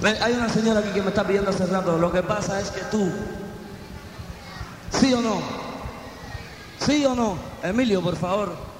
Hay una señora aquí que me está pidiendo hace rato. Lo que pasa es que tú, ¿sí o no? ¿Sí o no? Emilio, por favor.